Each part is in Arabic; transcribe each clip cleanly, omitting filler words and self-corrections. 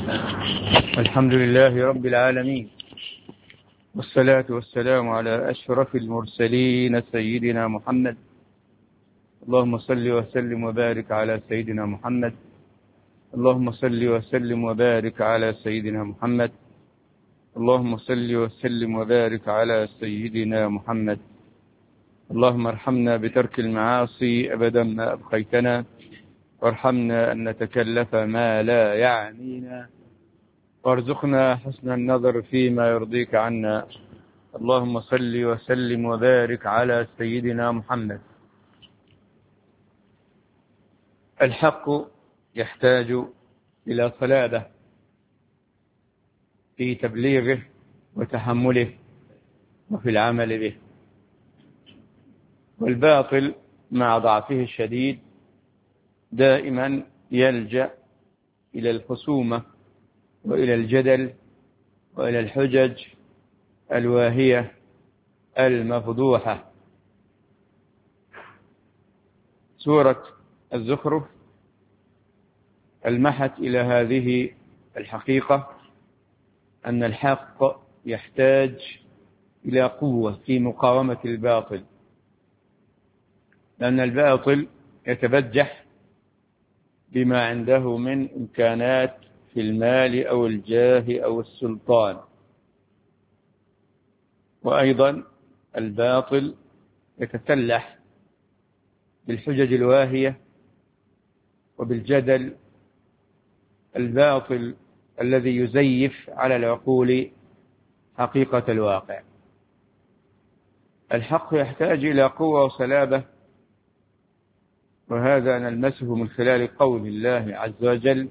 الحمد لله رب العالمين، والصلاة والسلام على أشرف المرسلين سيدنا محمد. اللهم صل وسلم وبارك على سيدنا محمد. اللهم صل وسلم وبارك على سيدنا محمد. اللهم صل وسلم وبارك على سيدنا محمد. اللهم ارحمنا بترك المعاصي أبدا ما أبقيتنا، وارحمنا أن نتكلف ما لا يعنينا، وارزقنا حسن النظر فيما يرضيك عنا. اللهم صل وسلم وبارك على سيدنا محمد. الحق يحتاج إلى صلابة في تبليغه وتحمله وفي العمل به، والباطل مع ضعفه الشديد دائما يلجأ إلى الخصومة وإلى الجدل وإلى الحجج الواهية المفضوحة. سورة الزخرف ألمحت إلى هذه الحقيقة، أن الحق يحتاج إلى قوة في مقاومة الباطل، لأن الباطل يتبجح بما عنده من إمكانات في المال أو الجاه أو السلطان، وأيضا الباطل يتسلح بالحجج الواهية وبالجدل الباطل الذي يزيف على العقول حقيقة الواقع. الحق يحتاج إلى قوة وصلابة، وهذا نلمسه من خلال قول الله عز وجل: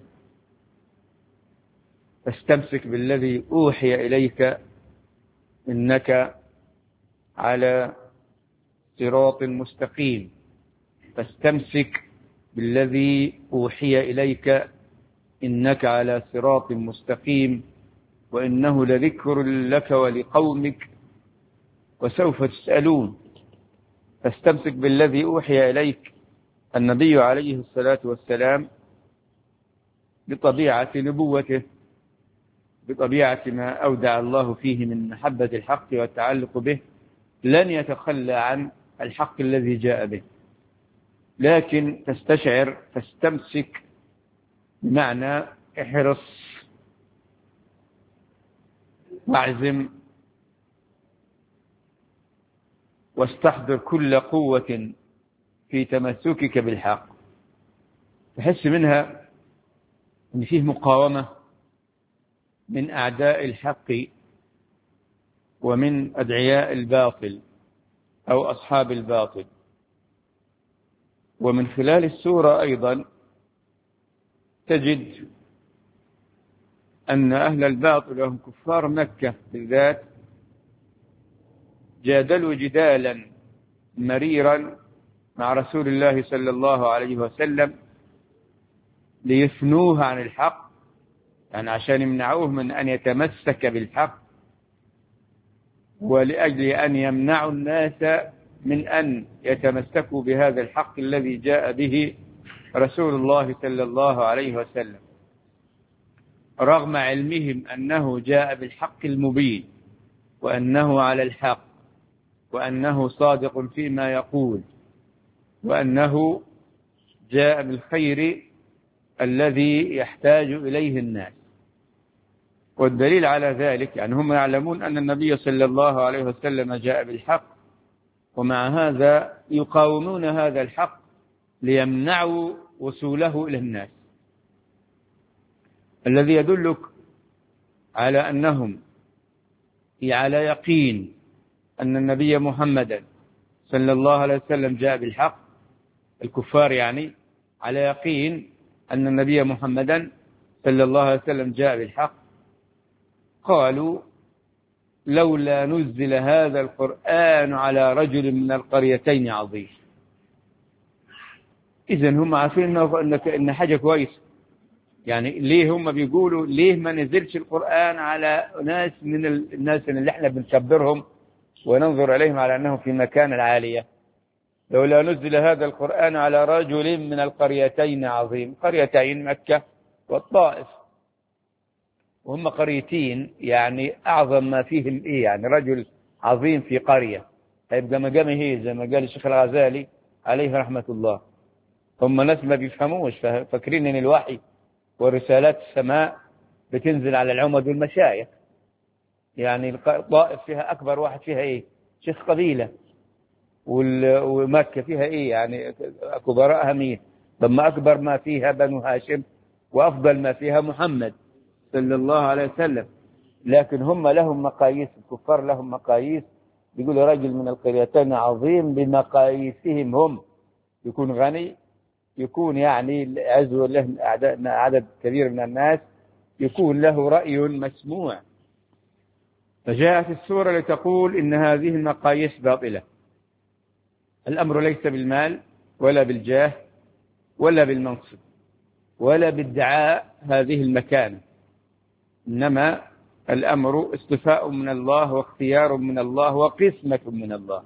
فاستمسك بالذي أوحي إليك إنك على صراط مستقيم. فاستمسك بالذي أوحي إليك إنك على صراط مستقيم، وإنه لذكر لك ولقومك وسوف تسألون. فاستمسك بالذي أوحي إليك. النبي عليه الصلاة والسلام بطبيعة نبوته، بطبيعة ما أودع الله فيه من محبة الحق والتعلق به، لن يتخلى عن الحق الذي جاء به، لكن تستشعر فاستمسك بمعنى احرص واعزم واستحضر كل قوة في تمسكك بالحق. تحس منها أن فيه مقاومة من أعداء الحق ومن أدعياء الباطل أو أصحاب الباطل. ومن خلال السورة أيضا تجد أن أهل الباطل وهم كفار مكة بالذات جادلوا جدالا مريرا مع رسول الله صلى الله عليه وسلم ليثنوه عن الحق، يعني عشان يمنعوه من أن يتمسك بالحق، ولأجل أن يمنعوا الناس من أن يتمسكوا بهذا الحق الذي جاء به رسول الله صلى الله عليه وسلم، رغم علمهم أنه جاء بالحق المبين، وأنه على الحق، وأنه صادق فيما يقول، وأنه جاء بالخير الذي يحتاج إليه الناس. والدليل على ذلك يعني هم يعلمون أن النبي صلى الله عليه وسلم جاء بالحق، ومع هذا يقاومون هذا الحق ليمنعوا وصوله إلى الناس، الذي يدلك على أنهم على يقين أن النبي محمدا صلى الله عليه وسلم جاء بالحق. الكفار يعني على يقين أن النبي محمدا صلى الله عليه وسلم جاء بالحق، قالوا: لولا نزل هذا القرآن على رجل من القريتين عظيم. إذن هم عارفين إن حاجة كويسة، يعني ليه هم بيقولوا ليه ما نزلش القرآن على ناس من الناس اللي احنا بنكبرهم وننظر إليهم على أنهم في مكان العالية؟ لولا نزل هذا القرآن على رجل من القريتين عظيم. قريتين مكة والطائف. وهم قريتين، يعني أعظم ما فيهم إيه، يعني رجل عظيم في قرية هيبقى مقامه هي زي ما قال الشيخ الغزالي عليه رحمة الله. هم ناس ما بيفهموش، فاكرين إن الوحي ورسالات السماء بتنزل على العمد والمشايخ. يعني الطائف فيها أكبر واحد فيها إيه، شيخ قبيلة، ومكة فيها إيه يعني كبراءها مين؟ ثم أكبر ما فيها بنو هاشم، وأفضل ما فيها محمد صلى الله عليه وسلم. لكن هم لهم مقاييس، الكفار لهم مقاييس. بيقولوا رجل من القريتين عظيم بمقاييسهم هم، يكون غني، يكون يعني عزو له عدد كبير من الناس، يكون له رأي مسموع. فجاءت السورة لتقول إن هذه المقاييس باطلة. الأمر ليس بالمال ولا بالجاه ولا بالمنصب ولا بادعاء هذه المكانة، إنما الأمر اصطفاء من الله واختيار من الله وقسمة من الله.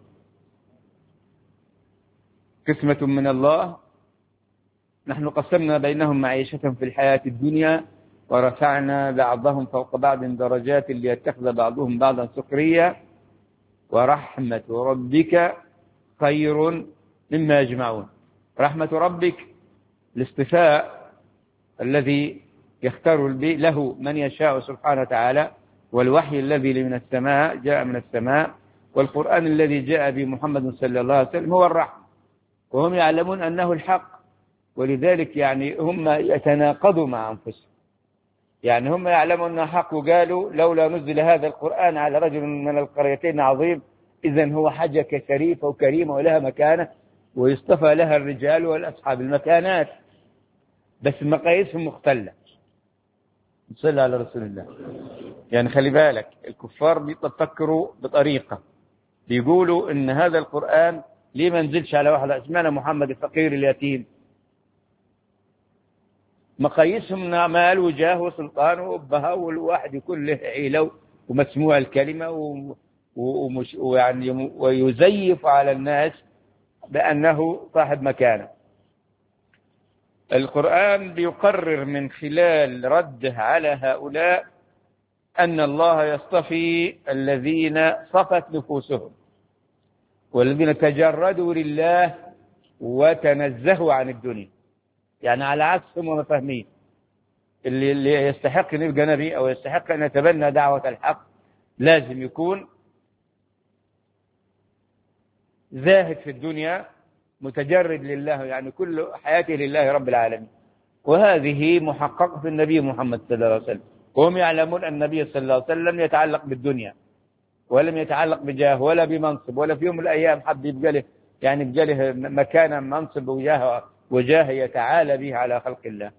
قسمة من الله. نحن قسمنا بينهم معيشة في الحياة الدنيا ورفعنا بعضهم فوق بعض درجات ليتخذ بعضهم بعضا سخريا ورحمة ربك خير مما يجمعون. رحمة ربك الاصطفاء الذي يختار له من يشاء سبحانه وتعالى، والوحي الذي من السماء جاء من السماء، والقرآن الذي جاء بمحمد صلى الله عليه وسلم هو الرحمة، وهم يعلمون أنه الحق. ولذلك يعني هم يتناقضوا مع أنفسهم، يعني هم يعلمون أنه حق وقالوا لولا نزل هذا القرآن على رجل من القريتين عظيم، إذن هو حاجة شريفة وكريمة ولها مكانة ويصطفى لها الرجال والأصحاب المكانات، بس مقاييسهم مختلة. صلى على رسول الله. يعني خلي بالك الكفار بيفكروا بطريقة، بيقولوا إن هذا القرآن ليه ما نزلش على واحد اسمنا محمد الفقير اليتيم. مقاييسهم مال وجاه وسلطان وأبها، والواحد يكون له عيلة ومسموع الكلمة ويعني ويزيف على الناس بأنه صاحب مكانة. القرآن بيقرر من خلال رده على هؤلاء أن الله يصطفي الذين صفت نفوسهم والذين تجردوا لله وتنزهوا عن الدنيا. يعني على عكسهم ومفاهمين، اللي يستحق أن يبقى نبي أو يستحق أن يتبنى دعوة الحق لازم يكون زاهد في الدنيا متجرد لله، يعني كل حياته لله رب العالمين. وهذه محققة في النبي محمد صلى الله عليه وسلم، وهم يعلمون أن النبي صلى الله عليه وسلم يتعلق بالدنيا ولم يتعلق بجاه ولا بمنصب، ولا في يوم من الأيام حد يبقى له يعني يبقى له مكانا منصب وجاه يتعالى به على خلق الله.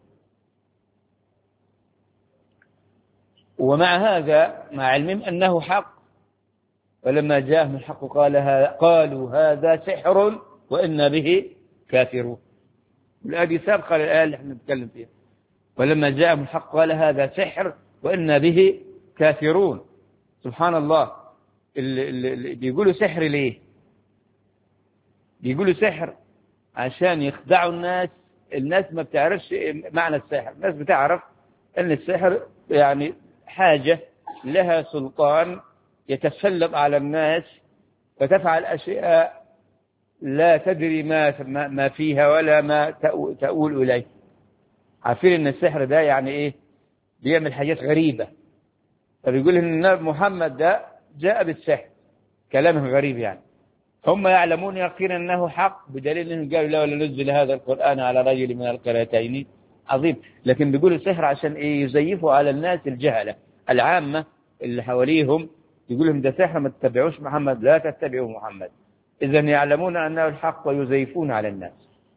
ومع هذا مع علمهم أنه حق، ولما جاءهم الحق قالوا هذا سحر وإنا به كافرون. الآية سابقة للآية اللي احنا نتكلم فيها. ولما جاءهم الحق قال هذا سحر وإنا به كافرون. سبحان الله. اللي بيقولوا سحر ليه؟ بيقولوا سحر عشان يخدعوا الناس ما بتعرفش معنى السحر. الناس بتعرف أن السحر يعني حاجة لها سلطان يتسلط على الناس فتفعل أشياء لا تدري ما فيها ولا ما تؤول إليه. عارفين أن السحر ده يعني إيه؟ بيعمل حاجات غريبة. فبيقول إن محمد ده جاء بالسحر، كلامه غريب. يعني هم يعلمون يقينا أنه حق بدليل أنهم قالوا لولا نزل هذا القرآن على رجل من القريتين عظيم. لكن بيقولوا السحر عشان إيه؟ يزيفوا على الناس الجهلة العامة اللي حواليهم، يقول لهم ده سحر ما تتبعوش محمد، لا تتبعوا محمد. إذن يعلمون أنه الحق ويزيفون على الناس.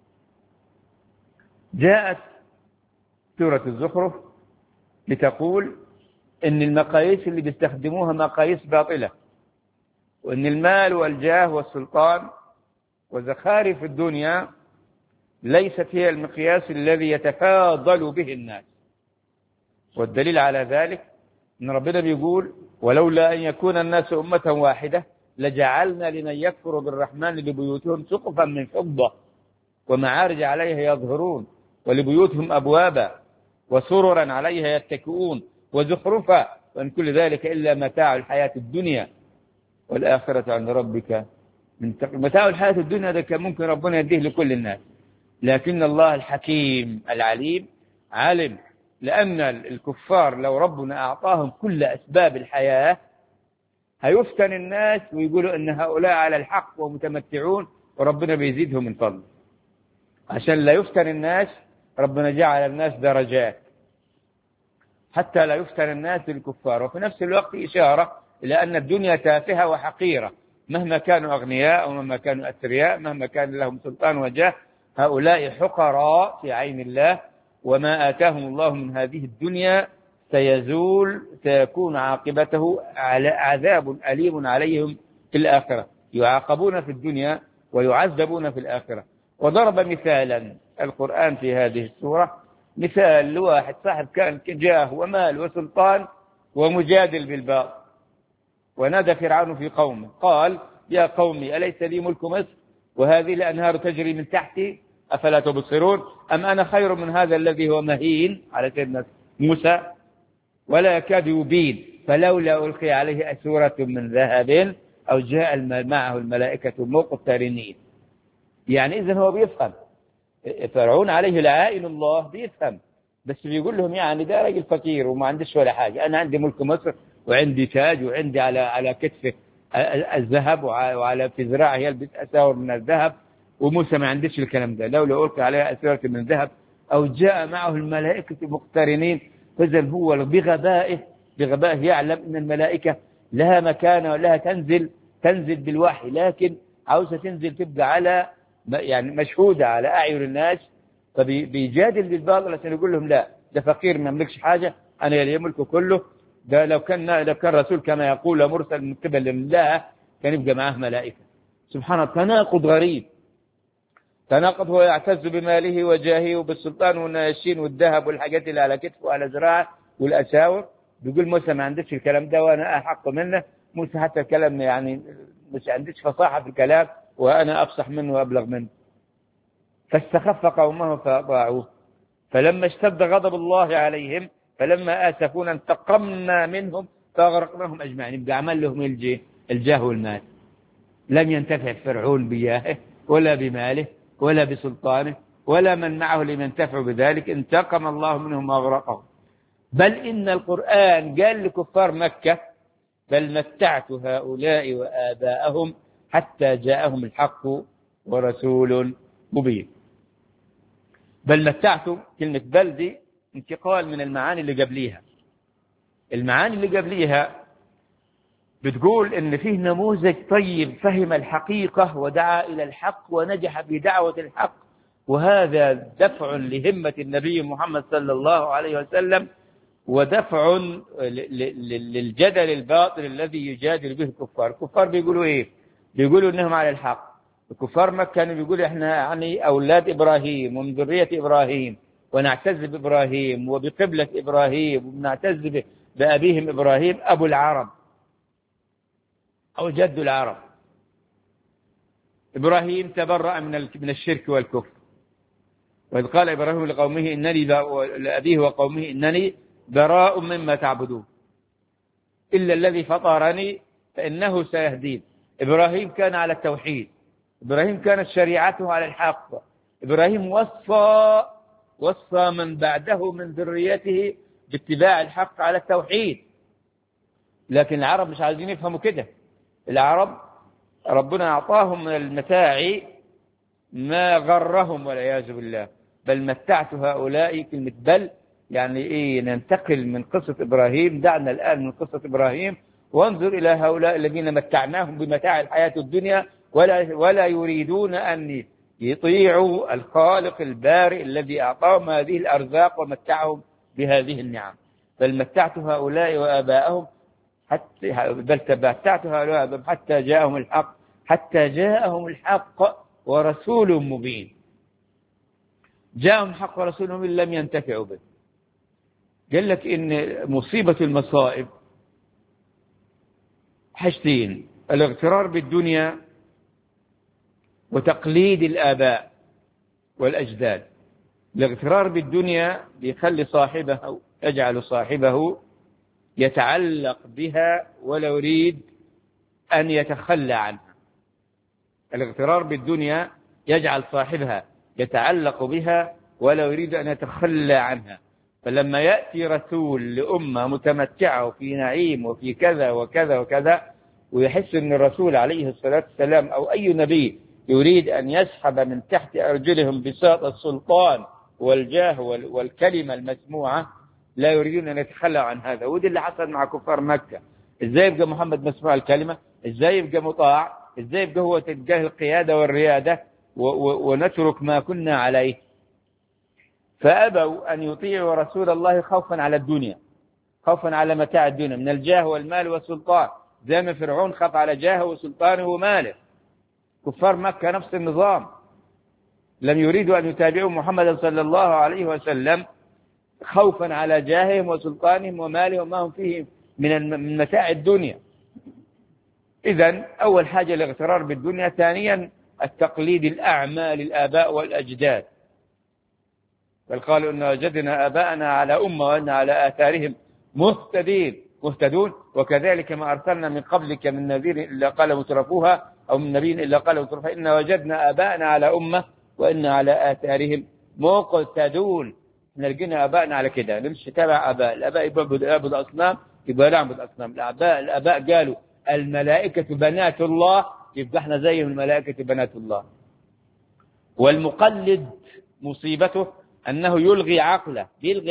جاءت سورة الزخرف لتقول إن المقاييس اللي بيستخدموها مقاييس باطلة، وإن المال والجاه والسلطان وزخارف الدنيا ليست هي المقياس الذي يتفاضل به الناس. والدليل على ذلك إن ربنا بيقول ولولا أن يكون الناس أمة واحدة لجعلنا لمن يكفر بالرحمن لبيوتهم سقفا من فضة ومعارج عليها يظهرون ولبيوتهم أبوابا وسررا عليها يتكئون وزخرفا وإن كل ذلك إلا متاع الحياة الدنيا والآخرة عند ربك متاع الحياة الدنيا ده كان ممكن ربنا يديه لكل الناس، لكن الله الحكيم العليم علم لأن الكفار لو ربنا أعطاهم كل أسباب الحياة هيفتن الناس ويقولوا أن هؤلاء على الحق ومتمتعون وربنا بيزيدهم من فضله. عشان لا يفتن الناس ربنا جعل الناس درجات حتى لا يفتن الناس الكفار، وفي نفس الوقت إشارة إلى أن الدنيا تافهة وحقيرة مهما كانوا أغنياء ومهما كانوا أثرياء مهما كان لهم سلطان وجاه، هؤلاء حقراء في عين الله، وما آتاهم الله من هذه الدنيا سيزول، سيكون عاقبته على عذاب أليم عليهم في الآخرة، يعاقبون في الدنيا ويعذبون في الآخرة. وضرب مثالا القرآن في هذه السورة مثال لواحد صاحب كان جاه ومال وسلطان ومجادل بالباطل، ونادى فرعون في قومه قال يا قومي أليس لي ملك مصر وهذه الأنهار تجري من تحتي أفلا تبصرون أم أنا خير من هذا الذي هو مهين على سيدنا موسى ولا يكاد يبين فلولا ألقي عليه أسورة من ذهب أو جاء معه الملائكة مقترنين. يعني إذن هو بيفهم فرعون عليه لعائن الله بيفهم، بس بيقول لهم يعني ده راجل فقير وما عندش ولا حاجة، أنا عندي ملك مصر وعندي تاج وعندي على كتفه الذهب وعلى في ذراعه يلبس أساور من الذهب، وموسى ما عندش الكلام ده، لولا ألقي عليه أسورة من ذهب أو جاء معه الملائكة مقترنين. فإذا هو بغبائه يعلم أن الملائكة لها مكانة ولها تنزل بالوحي، لكن عاوزة تنزل تبقى على يعني مشهودة على أعين الناس، فبيجادل بالباطل عشان يقول لهم لا ده فقير ما يملكش حاجة أنا اللي يملكه كله، ده لو كان رسول كما يقول مرسل من قبل الله كان يبقى معه ملائكة. سبحان الله، تناقض غريب، تناقض. هو يعتز بماله وجاهه وبالسلطان والناشين والذهب والحاجات اللي على كتفه وعلى ذراعه والأساور، بيقول موسى ما عندش الكلام ده وأنا أحق منه. موسى حتى الكلام يعني مش عندش فصاحة في الكلام وأنا أفصح منه وأبلغ منه. فاستخف قومه فأطاعوه فلما اشتد غضب الله عليهم فلما آسفونا انتقمنا منهم فأغرقناهم أجمعين. يبقى عمل لهم الجاه والمال، لم ينتفع فرعون بجاهه ولا بماله ولا بسلطانه ولا من معه لمن ينتفع بذلك، انتقم الله منهم وأغرقهم. بل إن القرآن قال لكفار مكة بل متعت هؤلاء وآباءهم حتى جاءهم الحق ورسول مبين. بل متعت، كلمة بل دي انتقال من المعاني اللي قبليها. المعاني اللي قبليها بتقول إن فيه نموذج طيب فهم الحقيقة ودعا إلى الحق ونجح بدعوة الحق، وهذا دفع لهمة النبي محمد صلى الله عليه وسلم ودفع للجدل الباطل الذي يجادل به الكفار. الكفار بيقولوا إيه؟ بيقولوا إنهم على الحق. الكفار مكة كانوا بيقولوا إحنا يعني أولاد إبراهيم ومن ذرية إبراهيم ونعتز بإبراهيم وبقبلة إبراهيم ونعتز بأبيهم إبراهيم أبو العرب أو جد العرب. إبراهيم تبرأ من الشرك والكفر، وإذ قال إبراهيم لقومه إنني لأبيه وقومه إنني براء مما تعبدون إلا الذي فطرني فإنه سيهدين. إبراهيم كان على التوحيد، إبراهيم كانت شريعته على الحق، إبراهيم وصى من بعده من ذريته باتباع الحق على التوحيد. لكن العرب مش عايزين يفهموا كده. العرب ربنا أعطاهم من المتاع ما غرهم والعياذ بالله. بل متعت هؤلاء، كلمة بل يعني إيه؟ ننتقل من قصة إبراهيم، دعنا الآن من قصة إبراهيم وانظر إلى هؤلاء الذين متعناهم بمتاع الحياة الدنيا ولا يريدون أن يطيعوا الخالق البارئ الذي أعطاهم هذه الأرزاق ومتعهم بهذه النعم. بل متعت هؤلاء وآباءهم حتى جاءهم الحق ورسول مبين. جاءهم حق ورسول مبين لم ينتفعوا به. قال لك إن مصيبة المصائب حاجتين: الاغترار بالدنيا وتقليد الآباء والأجداد. الاغترار بالدنيا بيخلي يجعل صاحبه يتعلق بها ولا يريد أن يتخلى عنها. الاغترار بالدنيا يجعل صاحبها يتعلق بها ولا يريد أن يتخلى عنها. فلما يأتي رسول لأمة متمتعة وفي نعيم وفي كذا وكذا وكذا، ويحس أن الرسول عليه الصلاة والسلام أو أي نبي يريد أن يسحب من تحت أرجلهم بساط السلطان والجاه والكلمة المسموعة، لا يريدون أن يتخلوا عن هذا. وده اللي حصل مع كفار مكة. إزاي يبقى محمد مسموع الكلمة؟ إزاي يبقى مطاع؟ إزاي يبقى هو تجاه القيادة والريادة ونترك ما كنا عليه؟ فأبوا أن يطيعوا رسول الله خوفا على الدنيا، خوفا على متاع الدنيا من الجاه والمال والسلطان، زي ما فرعون خاف على جاهه وسلطانه وماله. كفار مكة نفس النظام، لم يريدوا أن يتابعوا محمد صلى الله عليه وسلم خوفا على جاههم وسلطانهم ومالهم وما هم فيه من متاع الدنيا. إذن أول حاجة الاغترار بالدنيا. ثانيا التقليد الأعمى للآباء والأجداد، بل قالوا إن وجدنا آباءنا على أمة وإن على آثارهم مهتدون. وكذلك ما أرسلنا من قبلك من نذير إلا قال مترفوها، أو من نبي إلا قال مترفوها، إن وجدنا آباءنا على أمة وإن على آثارهم مقتدون. نلقينا آباءنا على كده، نمشي تابع آباء. الآباء يعبد أصنام، يبقى نعبد أصنام. الآباء قالوا الملائكة بنات الله، يبقى احنا زي الملائكة بنات الله. والمقلد مصيبته أنه يلغي عقله،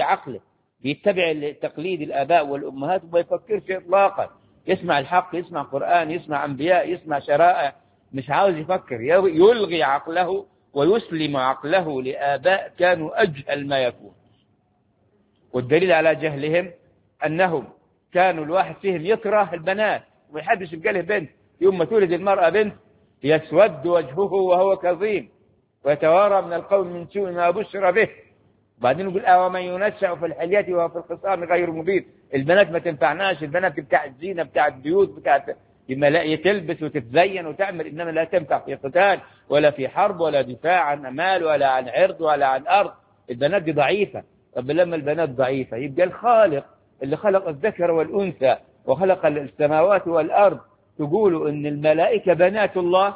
بيتبع تقليد الآباء والأمهات وما يفكرش إطلاقا. يسمع الحق، يسمع قرآن، يسمع أنبياء، يسمع شرائع، مش عاوز يفكر. يلغي عقله ويسلم عقله لآباء كانوا أجهل ما يكون. والدليل على جهلهم أنهم كانوا الواحد فيهم يكره البنات وما يحبش يبقى له بنت. يوم ما تولد المرأة بنت يسود وجهه وهو كظيم ويتوارى من القوم من سوء ما بشر به. بعدين يقول ومن ينشأ في الحلية وهو في الخصام غير مبين. البنات ما تنفعناش، البنات بتاع الزينة، بتاع البيوت، بتاع تلبس وتتزين وتعمل، إنما لا تنفع في قتال ولا في حرب ولا دفاع عن أمال ولا عن عرض ولا عن أرض. البنات دي ضعيفة. طب لما البنات ضعيفة يبقى الخالق اللي خلق الذكر والأنثى وخلق السماوات والأرض تقولوا إن الملائكة بنات الله؟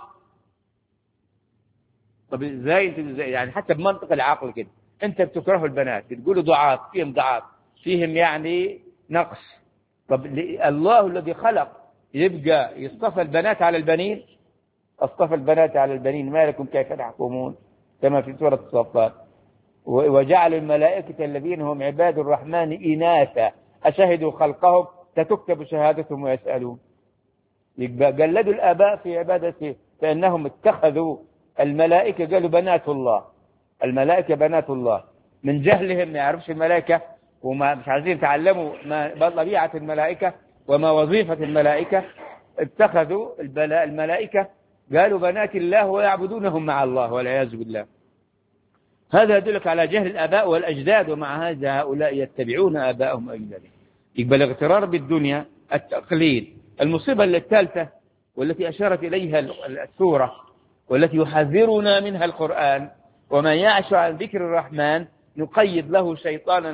طب ازاي يعني حتى بمنطق العقل كده انت بتكرهوا البنات، بتقولوا ضعاف، فيهم يعني نقص. طب الله الذي خلق يبقى يصطفى البنات على البنين؟ اصطفى البنات على البنين، ما لكم كيف تحكمون، كما في سورة الصفات. وجعل الملائكة الذين هم عباد الرحمن إناثا أشهدوا خلقهم ستكتب شهادتهم ويسألون. يبقى قلدوا الآباء في عبادته، فإنهم اتخذوا الملائكة قالوا بنات الله. الملائكة بنات الله من جهلهم، ما يعرفش الملائكة وما مش عايزين يتعلموا ما طبيعة الملائكة وما وظيفة الملائكة. اتخذوا الملائكة قالوا بنات الله ويعبدونهم مع الله والعياذ بالله. هذا يدلك على جهل الآباء والأجداد، ومع هذا هؤلاء يتبعون آباءهم وأجدادهم. يقبل الاغترار بالدنيا، التقليد. المصيبة الثالثة والتي أشارت إليها السورة والتي يحذرنا منها القرآن: ومن يعش عن ذكر الرحمن نقيد له شيطانا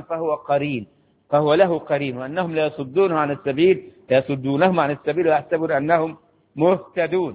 فهو له قرين وأنهم لا يصدونهم عن السبيل ويحسبون أنهم مهتدون.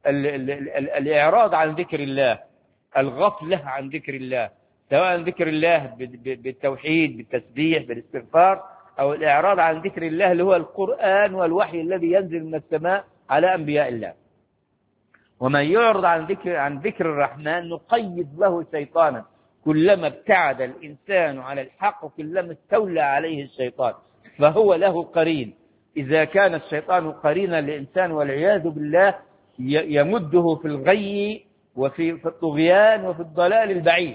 الإعراض عن ذكر الله، الغفلة عن ذكر الله، سواء ذكر الله بالتوحيد بالتسبيح بالاستغفار، أو الإعراض عن ذكر الله اللي هو القرآن والوحي الذي ينزل من السماء على أنبياء الله. ومن يعرض عن ذكر الرحمن نقيد له شيطانا. كلما ابتعد الإنسان على الحق كلما استولى عليه الشيطان فهو له قرين. إذا كان الشيطان قرينا للإنسان والعياذ بالله يمده في الغي وفي الطغيان وفي الضلال البعيد.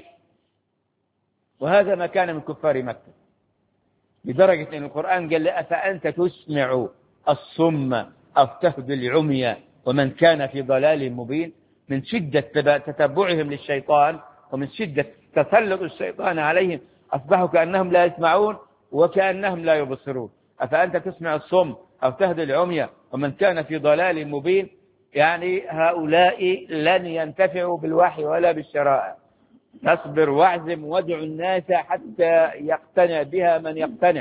وهذا ما كان من كفار مكة، لدرجة أن القرآن قال: أفأنت تسمع الصم أو تهدي العمي ومن كان في ضلال مبين. من شدة تتبعهم للشيطان ومن شدة تسلط الشيطان عليهم أصبحوا كأنهم لا يسمعون وكأنهم لا يبصرون. أفأنت تسمع الصم أو تهدي العمي ومن كان في ضلال مبين، يعني هؤلاء لن ينتفعوا بالوحي ولا بالشرائع. اصبر واعزم وادع الناس حتى يقتنع بها من يقتنع،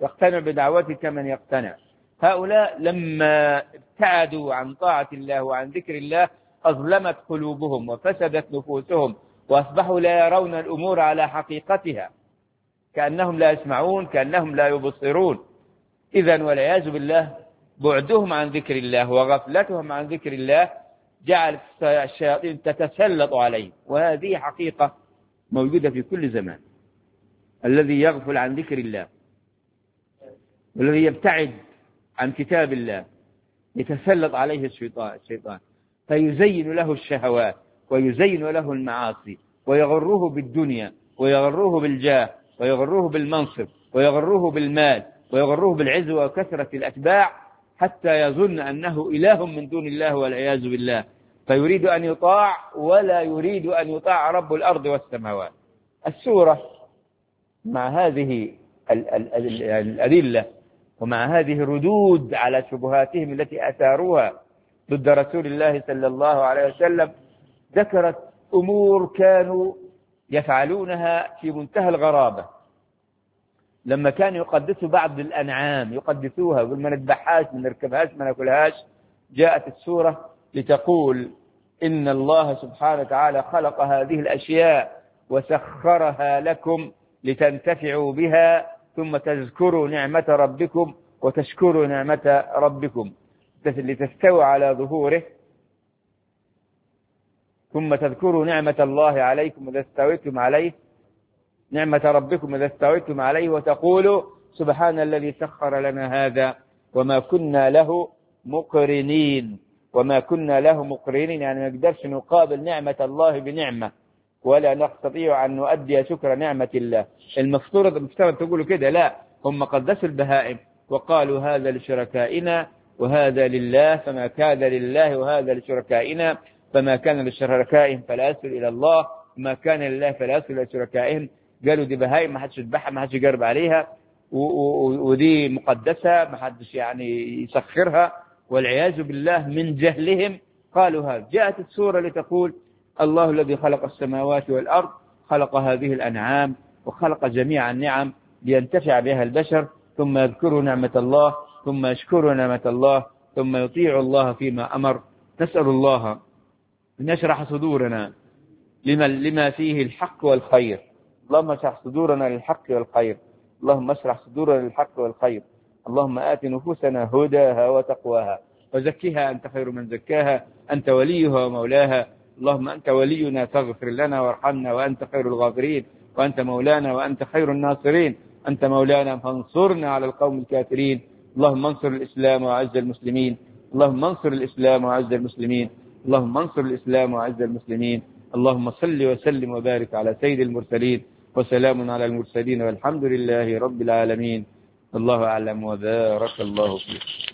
يقتنع بدعوته كمن يقتنع. هؤلاء لما ابتعدوا عن طاعة الله وعن ذكر الله أظلمت قلوبهم وفسدت نفوسهم، وأصبحوا لا يرون الأمور على حقيقتها، كأنهم لا يسمعون، كأنهم لا يبصرون. إذن والعياذ بالله بعدهم عن ذكر الله وغفلتهم عن ذكر الله جعلت الشياطين تتسلط عليهم، وهذه حقيقة موجودة في كل زمان. الذي يغفل عن ذكر الله والذي يبتعد عن كتاب الله يتسلط عليه الشيطان فيزين له الشهوات ويزين له المعاصي ويغره بالدنيا ويغره بالجاه ويغره بالمنصب ويغره بالمال ويغره بالعزوة وكثرة الأتباع، حتى يظن أنه إله من دون الله والعياذ بالله، فيريد أن يطاع ولا يريد أن يطاع رب الأرض والسماوات. السورة مع هذه الأدلة ومع هذه الردود على شبهاتهم التي أثاروها ضد رسول الله صلى الله عليه وسلم ذكرت أمور كانوا يفعلونها في منتهى الغرابة. لما كانوا يقدسوا بعض الأنعام يقدسوها وما نذبحهاش ما نركبهاش ما ناكلهاش، جاءت السورة لتقول إن الله سبحانه وتعالى خلق هذه الأشياء وسخرها لكم لتنتفعوا بها ثم تذكروا نعمة ربكم وتشكروا نعمة ربكم لتستووا على ظهوره، ثم تذكروا نعمة الله عليكم إذا استويتم عليه، نعمة ربكم إذا استويتم عليه، وتقولوا سبحان الذي سخر لنا هذا وما كنا له مقرنين. وما كنا له مقرنين يعني ما نقدرش نقابل نعمة الله بنعمة ولا نستطيع أن نؤدي شكر نعمة الله. المفترض تقولوا كده، لا، هم قدسوا البهائم وقالوا هذا لشركائنا وهذا لله، فما كان لله وهذا لشركائنا، فما كان لشركائهم فلا يصل إلى الله، وما كان لله فلا يصل إلى شركائهم. قالوا دي بهائم ما حدش يذبحها ما حدش يقرب عليها، ودي مقدسة ما حدش يعني يسخرها، والعياذ بالله من جهلهم قالوا هذا. جاءت السورة لتقول الله الذي خلق السماوات والأرض خلق هذه الأنعام وخلق جميع النعم لينتفع بها البشر، ثم يذكروا نعمة الله ثم يشكروا نعمة الله ثم يطيعوا الله فيما أمر. نسأل الله أن يشرح صدورنا لما فيه الحق والخير. اللهم اشرح صدورنا للحق والخير، اللهم اشرح صدورنا للحق والخير. اللهم آت نفوسنا هداها وتقواها وزكها أنت خير من زكاها، أنت وليها ومولاها. اللهم أنت ولينا فاغفر لنا وارحمنا وأنت خير الغافرين، وأنت مولانا وأنت خير الناصرين. أنت مولانا فانصرنا على القوم الكافرين. اللهم انصر الإسلام وأعز المسلمين، اللهم انصر الإسلام وأعز المسلمين، اللهم انصر الإسلام وأعز المسلمين. اللهم صل وسلم وبارك على سيد المرسلين، وسلام على المرسلين والحمد لله رب العالمين. الله أعلم وبارك الله فيك.